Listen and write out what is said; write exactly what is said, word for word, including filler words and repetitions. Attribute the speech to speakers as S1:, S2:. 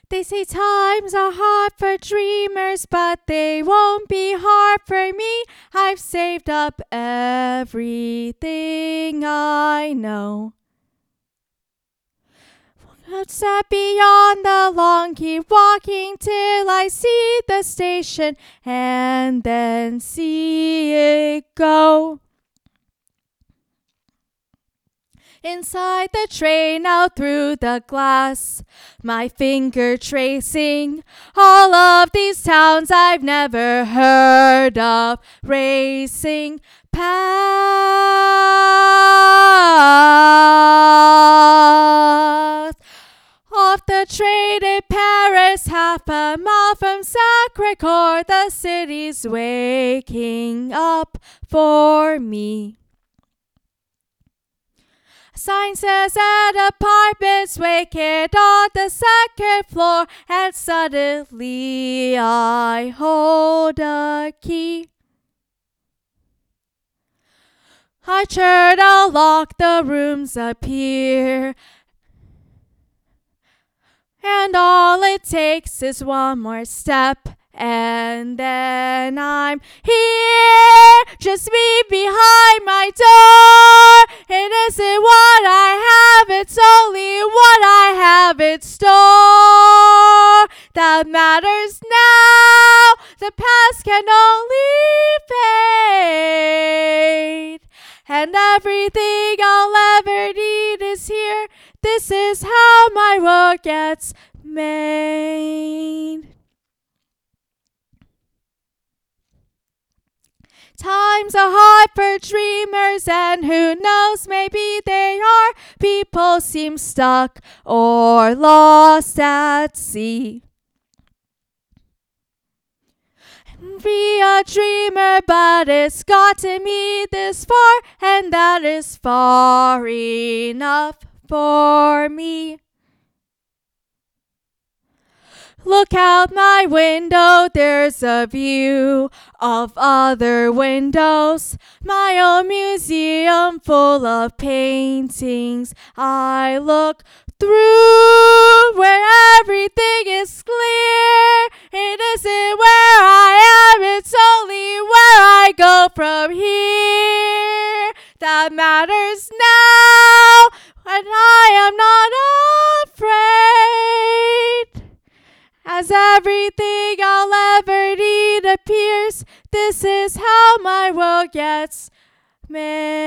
S1: They say times are hard for dreamers, but they won't be hard for me. I've saved up everything I know. Outside beyond the lawn, keep walking till I see the station and then see it go. Inside the train, out through the glass, my finger tracing all of these towns I've never heard of, racing past. Off the train in Paris, half a mile from Sacré-Cœur, the city's waking up for me. Sign says that apartments vacant on the second floor, and suddenly I hold a key. I turn a lock, the rooms appear, and all it takes is one more step, and then I'm here. Just me behind my door. It isn't what I have, it's only what I have in store that matters now. The past can only fade, and everything I'll ever need is here. This is how my world gets made. Times are hard for dreamers, and who knows, maybe they are. People seem stuck or lost at sea. Be a dreamer, but it's gotten me this far, and that is far enough for me. Look out my window, there's a view of other windows. My own museum full of paintings. I look through where everything is clear. It isn't where I am, it's only where I go from here that matters now, and I am not afraid. As everything I'll ever need appears, this is how my world gets made.